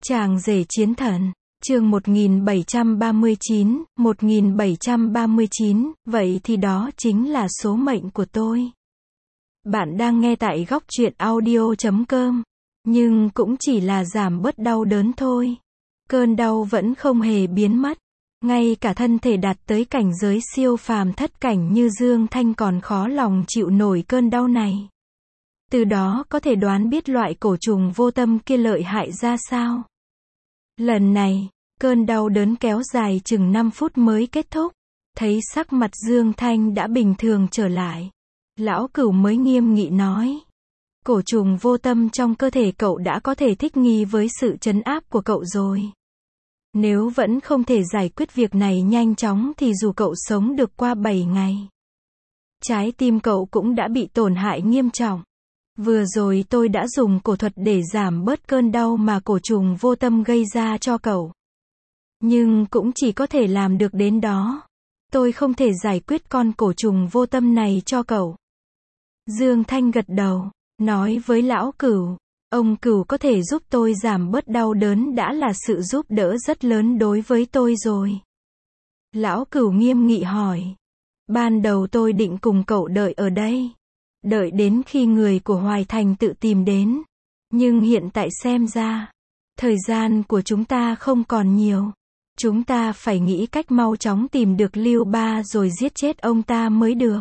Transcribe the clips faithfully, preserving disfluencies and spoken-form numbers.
Chàng rể chiến thần, chương một nghìn bảy trăm ba mươi chín, một nghìn bảy trăm ba mươi chín, vậy thì đó chính là số mệnh của tôi. Bạn đang nghe tại góc truyện audio chấm com, nhưng cũng chỉ là giảm bớt đau đớn thôi. Cơn đau vẫn không hề biến mất, ngay cả thân thể đạt tới cảnh giới siêu phàm thất cảnh như Dương Thanh còn khó lòng chịu nổi cơn đau này. Từ đó có thể đoán biết loại cổ trùng vô tâm kia lợi hại ra sao. Lần này, cơn đau đớn kéo dài chừng năm phút mới kết thúc. Thấy sắc mặt Dương Thanh đã bình thường trở lại, lão Cửu mới nghiêm nghị nói: cổ trùng vô tâm trong cơ thể cậu đã có thể thích nghi với sự trấn áp của cậu rồi. Nếu vẫn không thể giải quyết việc này nhanh chóng thì dù cậu sống được qua bảy ngày, trái tim cậu cũng đã bị tổn hại nghiêm trọng. Vừa rồi tôi đã dùng cổ thuật để giảm bớt cơn đau mà cổ trùng vô tâm gây ra cho cậu. Nhưng cũng chỉ có thể làm được đến đó. Tôi không thể giải quyết con cổ trùng vô tâm này cho cậu. Dương Thanh gật đầu, nói với lão Cửu: ông Cửu có thể giúp tôi giảm bớt đau đớn đã là sự giúp đỡ rất lớn đối với tôi rồi. Lão Cửu nghiêm nghị hỏi: ban đầu tôi định cùng cậu đợi ở đây, đợi đến khi người của Hoài Thành tự tìm đến. Nhưng hiện tại xem ra, thời gian của chúng ta không còn nhiều. Chúng ta phải nghĩ cách mau chóng tìm được Lưu Ba rồi giết chết ông ta mới được.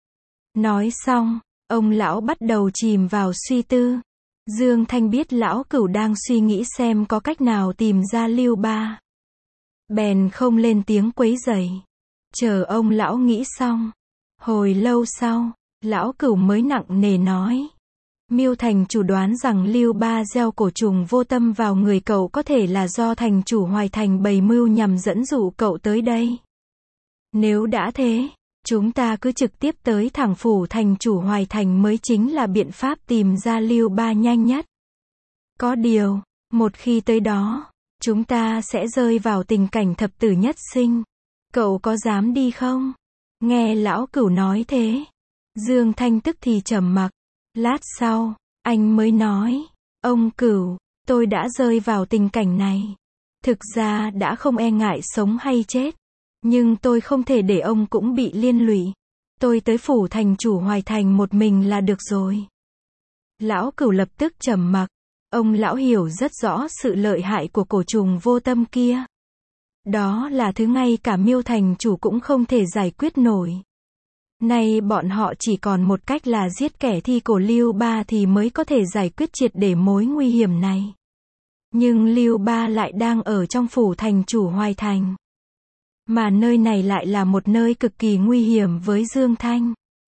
Nói xong, ông lão bắt đầu chìm vào suy tư. Dương Thanh biết lão Cửu đang suy nghĩ xem có cách nào tìm ra Lưu Ba, bèn không lên tiếng quấy rầy, chờ ông lão nghĩ xong. Hồi lâu sau, lão Cửu mới nặng nề nói: Miêu thành chủ đoán rằng Lưu Ba gieo cổ trùng vô tâm vào người cậu có thể là do thành chủ Hoài Thành bày mưu nhằm dẫn dụ cậu tới đây. Nếu đã thế, chúng ta cứ trực tiếp tới thẳng phủ thành chủ Hoài Thành mới chính là biện pháp tìm ra Lưu Ba nhanh nhất. Có điều, một khi tới đó, chúng ta sẽ rơi vào tình cảnh thập tử nhất sinh. Cậu có dám đi không? Nghe lão Cửu nói thế, Dương Thanh tức thì trầm mặc. Lát sau, anh mới nói: ông Cửu, tôi đã rơi vào tình cảnh này. Thực ra đã không e ngại sống hay chết. Nhưng tôi không thể để ông cũng bị liên lụy. Tôi tới phủ thành chủ Hoài Thành một mình là được rồi. Lão Cửu lập tức trầm mặc. Ông lão hiểu rất rõ sự lợi hại của cổ trùng vô tâm kia. Đó là thứ ngay cả Miêu thành chủ cũng không thể giải quyết nổi. Nay bọn họ chỉ còn một cách là giết kẻ thi cổ Lưu Ba thì mới có thể giải quyết triệt để mối nguy hiểm này. Nhưng Lưu Ba lại đang ở trong phủ thành chủ Hoài Thành. Mà nơi này lại là một nơi cực kỳ nguy hiểm với Dương Thanh.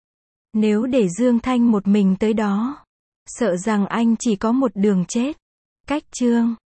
Nếu để Dương Thanh một mình tới đó, sợ rằng anh chỉ có một đường chết. Cách chương